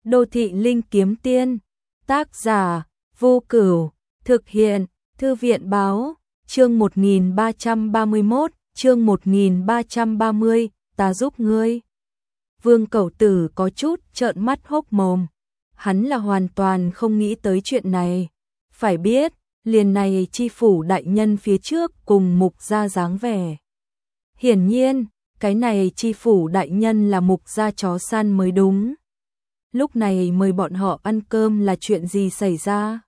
Đô thị linh kiếm tiên, tác giả, Vô Cửu, thực hiện, Thư viện báo, chương 1331, chương 1330, ta giúp ngươi. Vương Cẩu Tử có chút trợn mắt hốc mồm, hắn là hoàn toàn không nghĩ tới chuyện này. Phải biết, liền này chi phủ đại nhân phía trước cùng mục gia dáng vẻ. Hiển nhiên, cái này chi phủ đại nhân là mục gia chó săn mới đúng. Lúc này mời bọn họ ăn cơm là chuyện gì xảy ra?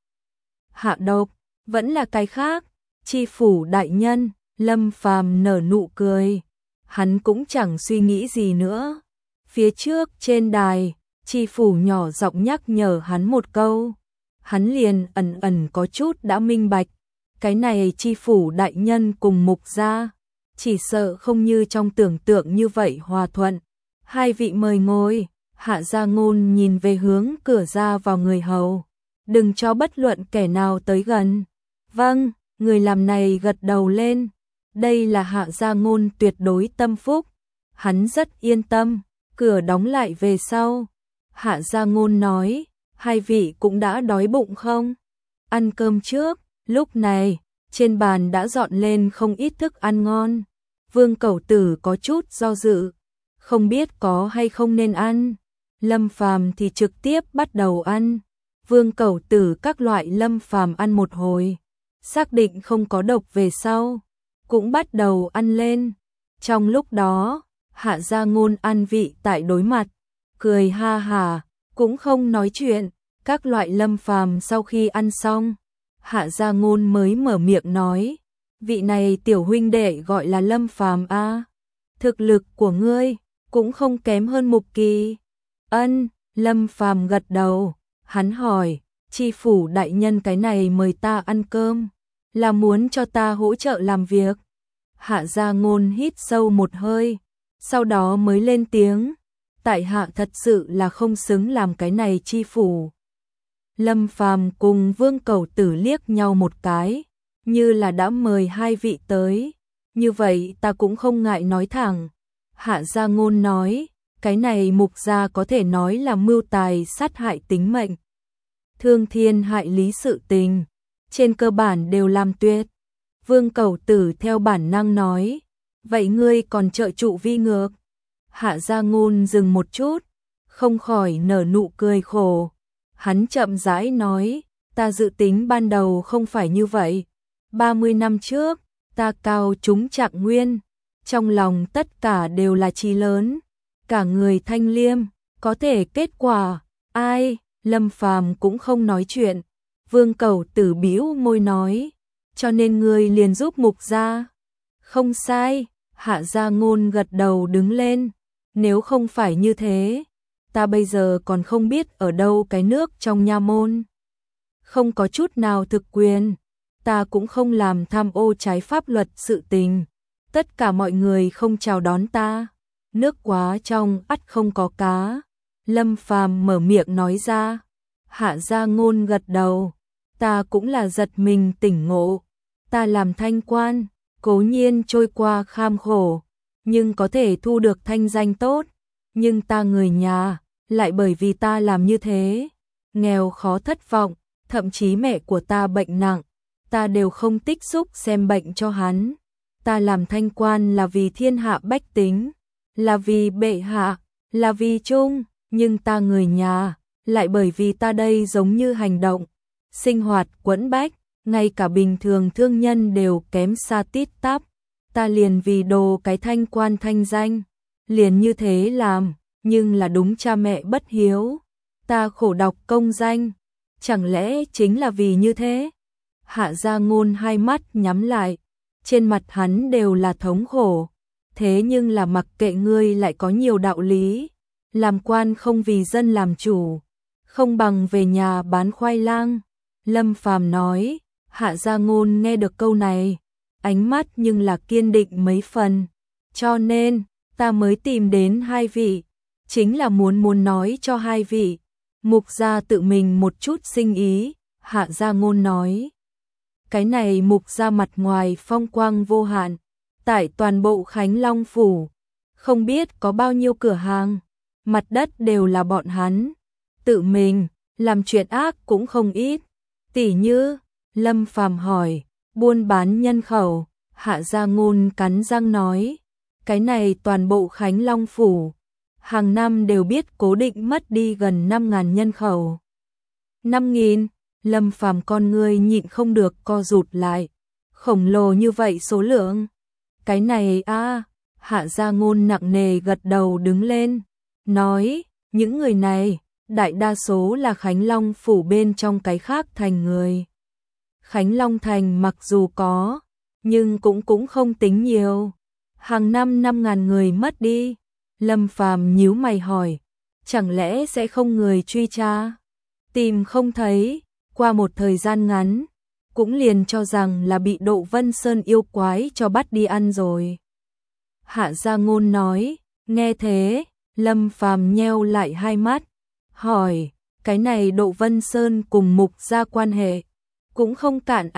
Hạ độc, vẫn là cái khác. Chi phủ đại nhân, Lâm Phàm nở nụ cười. Hắn cũng chẳng suy nghĩ gì nữa. Phía trước trên đài, chi phủ nhỏ giọng nhắc nhở hắn một câu. Hắn liền ẩn ẩn có chút đã minh bạch. Cái này chi phủ đại nhân cùng mục gia, chỉ sợ không như trong tưởng tượng như vậy hòa thuận. Hai vị mời ngồi. Hạ Gia Ngôn nhìn về hướng cửa ra vào người hầu. Đừng cho bất luận kẻ nào tới gần. Vâng, người làm này gật đầu lên. Đây là Hạ Gia Ngôn tuyệt đối tâm phúc. Hắn rất yên tâm. Cửa đóng lại về sau. Hạ Gia Ngôn nói, hai vị cũng đã đói bụng không? Ăn cơm trước. Lúc này, trên bàn đã dọn lên không ít thức ăn ngon. Vương Cẩu Tử có chút do dự, không biết có hay không nên ăn. Lâm Phàm thì trực tiếp bắt đầu ăn. Vương Cẩu Tử các loại Lâm Phàm ăn một hồi, xác định không có độc về sau, cũng bắt đầu ăn lên. Trong lúc đó, Hạ Gia Ngôn ăn vị tại đối mặt, cười ha hả, cũng không nói chuyện. Các loại Lâm Phàm sau khi ăn xong, Hạ Gia Ngôn mới mở miệng nói, vị này tiểu huynh đệ gọi là Lâm Phàm a, thực lực của ngươi cũng không kém hơn Mục Kỳ. Ân, Lâm Phàm gật đầu, hắn hỏi, chi phủ đại nhân cái này mời ta ăn cơm, là muốn cho ta hỗ trợ làm việc. Hạ Gia Ngôn hít sâu một hơi, sau đó mới lên tiếng, tại hạ thật sự là không xứng làm cái này chi phủ. Lâm Phàm cùng Vương Cẩu Tử liếc nhau một cái, như là đã mời hai vị tới, như vậy ta cũng không ngại nói thẳng. Hạ Gia Ngôn nói, cái này mục gia có thể nói là mưu tài sát hại tính mệnh, thương thiên hại lý sự tình, trên cơ bản đều làm tuyệt. Vương Cẩu Tử theo bản năng nói, vậy ngươi còn trợ trụ vi ngược? Hạ Gia Ngôn dừng một chút, không khỏi nở nụ cười khổ. Hắn chậm rãi nói, ta dự tính ban đầu không phải như vậy. 30 năm trước, ta cao trúng Trạng Nguyên, trong lòng tất cả đều là chí lớn, cả người thanh liêm, có thể kết quả, ai? Lâm Phàm cũng không nói chuyện. Vương Cẩu Tử bĩu môi nói, cho nên ngươi liền giúp mục gia. Không sai, Hạ Gia Ngôn gật đầu đứng lên, nếu không phải như thế, ta bây giờ còn không biết ở đâu cái nước trong nha môn. Không có chút nào thực quyền, ta cũng không làm tham ô trái pháp luật sự tình. Tất cả mọi người không chào đón ta. Nước quá trong ắt không có cá. Lâm Phàm mở miệng nói ra. Hạ Gia Ngôn gật đầu. Ta cũng là giật mình tỉnh ngộ. Ta làm thanh quan, cố nhiên trôi qua kham khổ, nhưng có thể thu được thanh danh tốt. Nhưng ta người nhà, lại bởi vì ta làm như thế, nghèo khó thất vọng, thậm chí mẹ của ta bệnh nặng, ta đều không tích xúc xem bệnh cho hắn. Ta làm thanh quan là vì thiên hạ bách tính, là vì bệ hạ, là vì chung, nhưng ta người nhà, lại bởi vì ta đây giống như hành động, sinh hoạt quẫn bách, ngay cả bình thường thương nhân đều kém xa tít tắp. Ta liền vì đồ cái thanh quan thanh danh, liền như thế làm, nhưng là đúng cha mẹ bất hiếu. Ta khổ đọc công danh, chẳng lẽ chính là vì như thế? Hạ Gia Ngôn hai mắt nhắm lại, trên mặt hắn đều là thống khổ. Thế nhưng là mặc kệ ngươi lại có nhiều đạo lý, làm quan không vì dân làm chủ, không bằng về nhà bán khoai lang. Lâm Phàm nói. Hạ Gia Ngôn nghe được câu này, ánh mắt nhưng là kiên định mấy phần. Cho nên, ta mới tìm đến hai vị, chính là muốn nói cho hai vị. Mục gia tự mình một chút sinh ý. Hạ Gia Ngôn nói, cái này mục gia mặt ngoài phong quang vô hạn, tại toàn bộ Khánh Long Phủ, không biết có bao nhiêu cửa hàng, mặt đất đều là bọn hắn. tự mình làm chuyện ác cũng không ít. Tỉ như, Lâm Phàm hỏi, buôn bán nhân khẩu, Hạ Gia Ngôn cắn răng nói, cái này toàn bộ Khánh Long phủ, hàng năm đều biết cố định mất đi gần 5.000 nhân khẩu. 5.000, Lâm Phàm con ngươi nhịn không được co rụt lại, khổng lồ như vậy số lượng. Cái này Hạ Gia Ngôn nặng nề gật đầu đứng lên, nói, những người này, đại đa số là Khánh Long phủ bên trong cái khác thành người. Khánh Long thành mặc dù có, nhưng cũng không tính nhiều. Hàng năm 5.000 người mất đi. Lâm Phàm nhíu mày hỏi, chẳng lẽ sẽ không người truy tra? Tìm không thấy, qua một thời gian ngắn, cũng liền cho rằng là bị Độ Vân Sơn yêu quái cho bắt đi ăn rồi. Hạ Gia Ngôn nói, nghe thế, Lâm Phàm nheo lại hai mắt, hỏi, cái này Độ Vân Sơn cùng Mục gia quan hệ, cũng không cạn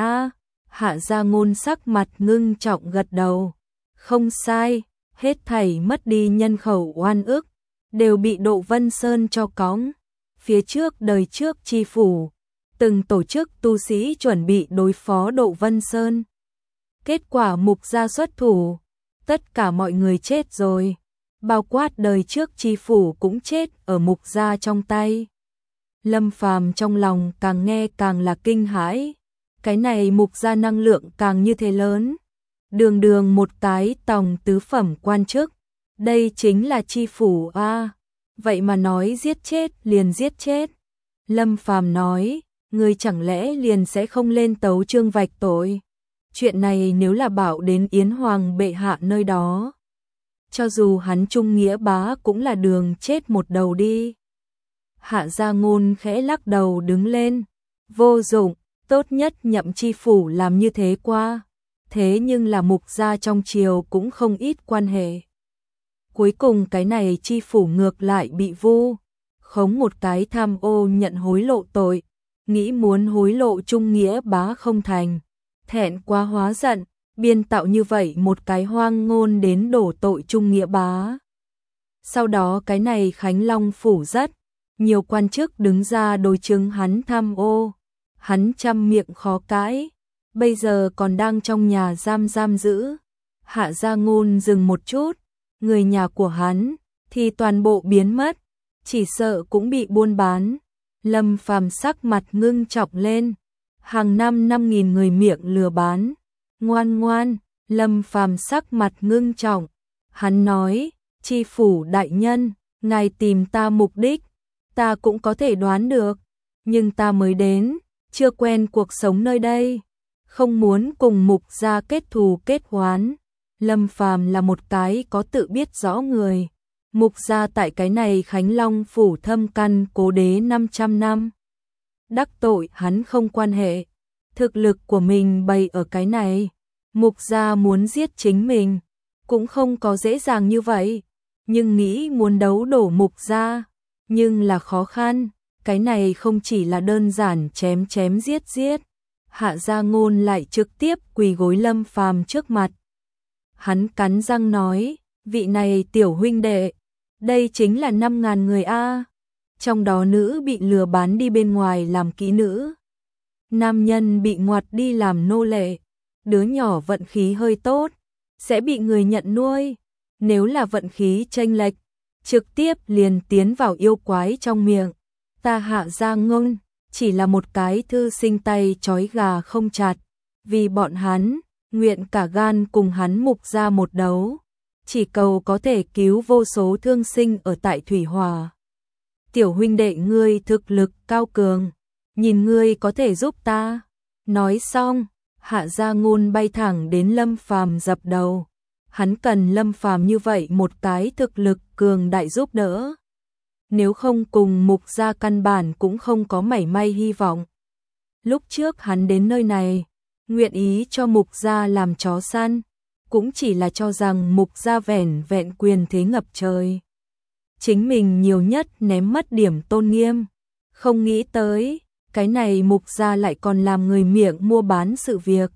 Hạ Gia Ngôn sắc mặt ngưng trọng gật đầu, không sai, hết thảy mất đi nhân khẩu oan ức, đều bị Độ Vân Sơn cho cõng. Phía trước đời trước chi phủ, từng tổ chức tu sĩ chuẩn bị đối phó Độ Vân Sơn. Kết quả Mục gia xuất thủ, tất cả mọi người chết rồi, bao quát đời trước chi phủ cũng chết ở Mục gia trong tay. Lâm Phàm trong lòng càng nghe càng là kinh hãi, cái này Mục gia năng lượng càng như thế lớn. Đường đường một cái tòng tứ phẩm quan chức, đây chính là chi phủ vậy mà nói giết chết liền giết chết. Lâm Phàm nói, người chẳng lẽ liền sẽ không lên tấu chương vạch tội? Chuyện này nếu là bảo đến Yến Hoàng bệ hạ nơi đó, cho dù hắn trung nghĩa bá cũng là đường chết một đầu đi. Hạ Gia Ngôn khẽ lắc đầu đứng lên, vô dụng, tốt nhất nhậm chi phủ làm như thế qua. Thế nhưng là Mục gia trong triều cũng không ít quan hệ. Cuối cùng cái này chi phủ ngược lại bị vu khống một cái tham ô nhận hối lộ tội, nghĩ muốn hối lộ trung nghĩa bá không thành, thẹn quá hóa giận, biên tạo như vậy một cái hoang ngôn đến đổ tội trung nghĩa bá. Sau đó cái này Khánh Long phủ rất nhiều quan chức đứng ra đối chứng hắn tham ô, hắn trăm miệng khó cãi, bây giờ còn đang trong nhà giam giữ. Hạ Gia Ngôn dừng một chút, người nhà của hắn thì toàn bộ biến mất, chỉ sợ cũng bị buôn bán. Lâm Phàm sắc mặt ngưng trọng lên, hàng năm 5.000 người miệng lừa bán. Ngoan, Lâm Phàm sắc mặt ngưng trọng, hắn nói, chi phủ đại nhân, ngài tìm ta mục đích, ta cũng có thể đoán được, nhưng ta mới đến, chưa quen cuộc sống nơi đây, không muốn cùng Mục gia kết thù kết oán. Lâm Phàm là một cái có tự biết rõ người. Mục gia tại cái này Khánh Long phủ thâm căn cố đế 500 năm. Đắc tội hắn không quan hệ. Thực lực của mình bày ở cái này. Mục gia muốn giết chính mình, cũng không có dễ dàng như vậy. Nhưng nghĩ muốn đấu đổ Mục gia, nhưng là khó khăn. Cái này không chỉ là đơn giản chém giết. Hạ Gia Ngôn lại trực tiếp quỳ gối Lâm Phàm trước mặt. Hắn cắn răng nói, vị này tiểu huynh đệ, đây chính là 5.000 người trong đó nữ bị lừa bán đi bên ngoài làm kỹ nữ, nam nhân bị ngoặt đi làm nô lệ, đứa nhỏ vận khí hơi tốt, sẽ bị người nhận nuôi, nếu là vận khí chênh lệch, trực tiếp liền tiến vào yêu quái trong miệng. Ta Hạ Gia Ngôn chỉ là một cái thư sinh tay trói gà không chặt, vì bọn hắn, nguyện cả gan cùng hắn Mục gia một đấu, chỉ cầu có thể cứu vô số thương sinh ở tại Thủy Hòa. Tiểu huynh đệ ngươi thực lực cao cường, nhìn ngươi có thể giúp ta. Nói xong, Hạ Gia Ngôn bay thẳng đến Lâm Phàm dập đầu. Hắn cần Lâm Phàm như vậy một cái thực lực cường đại giúp đỡ. Nếu không cùng Mục gia căn bản cũng không có mảy may hy vọng. Lúc trước hắn đến nơi này, nguyện ý cho Mục gia làm chó săn, cũng chỉ là cho rằng Mục gia vẻn vẹn quyền thế ngập trời. Chính mình nhiều nhất ném mất điểm tôn nghiêm, không nghĩ tới, cái này Mục gia lại còn làm người miệng mua bán sự việc.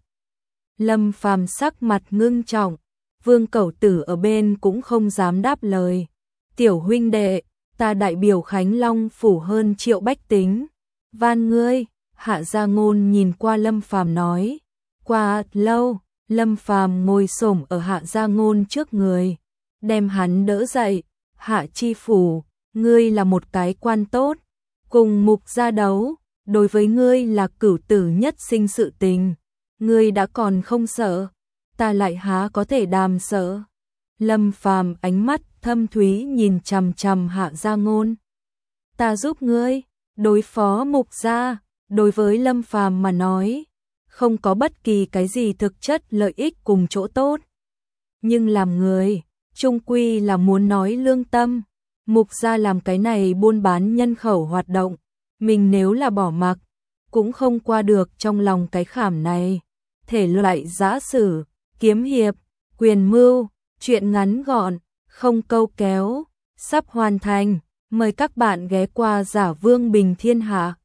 Lâm Phàm sắc mặt ngưng trọng, Vương Cẩu Tử ở bên cũng không dám đáp lời. Tiểu huynh đệ, ta đại biểu Khánh Long phủ hơn triệu bách tính, van ngươi. Hạ Gia Ngôn nhìn qua Lâm Phàm nói. Qua lâu, Lâm Phàm ngồi xổm ở Hạ Gia Ngôn trước người, đem hắn đỡ dậy. Hạ chi phủ, ngươi là một cái quan tốt, cùng Mục gia đấu, đối với ngươi là cửu tử nhất sinh sự tình, ngươi đã còn không sợ, ta lại há có thể đàm sợ. Lâm Phàm ánh mắt thâm thúy nhìn chằm chằm Hạ Gia Ngôn. Ta giúp ngươi đối phó Mục gia. Đối với Lâm Phàm mà nói, không có bất kỳ cái gì thực chất lợi ích cùng chỗ tốt. Nhưng làm người, chung quy là muốn nói lương tâm. Mục gia làm cái này buôn bán nhân khẩu hoạt động, mình nếu là bỏ mặc, cũng không qua được trong lòng cái khảm này. Thể loại giã sử, kiếm hiệp, quyền mưu, chuyện ngắn gọn, không câu kéo, sắp hoàn thành. Mời các bạn ghé qua Giả Vương Bình Thiên Hạ.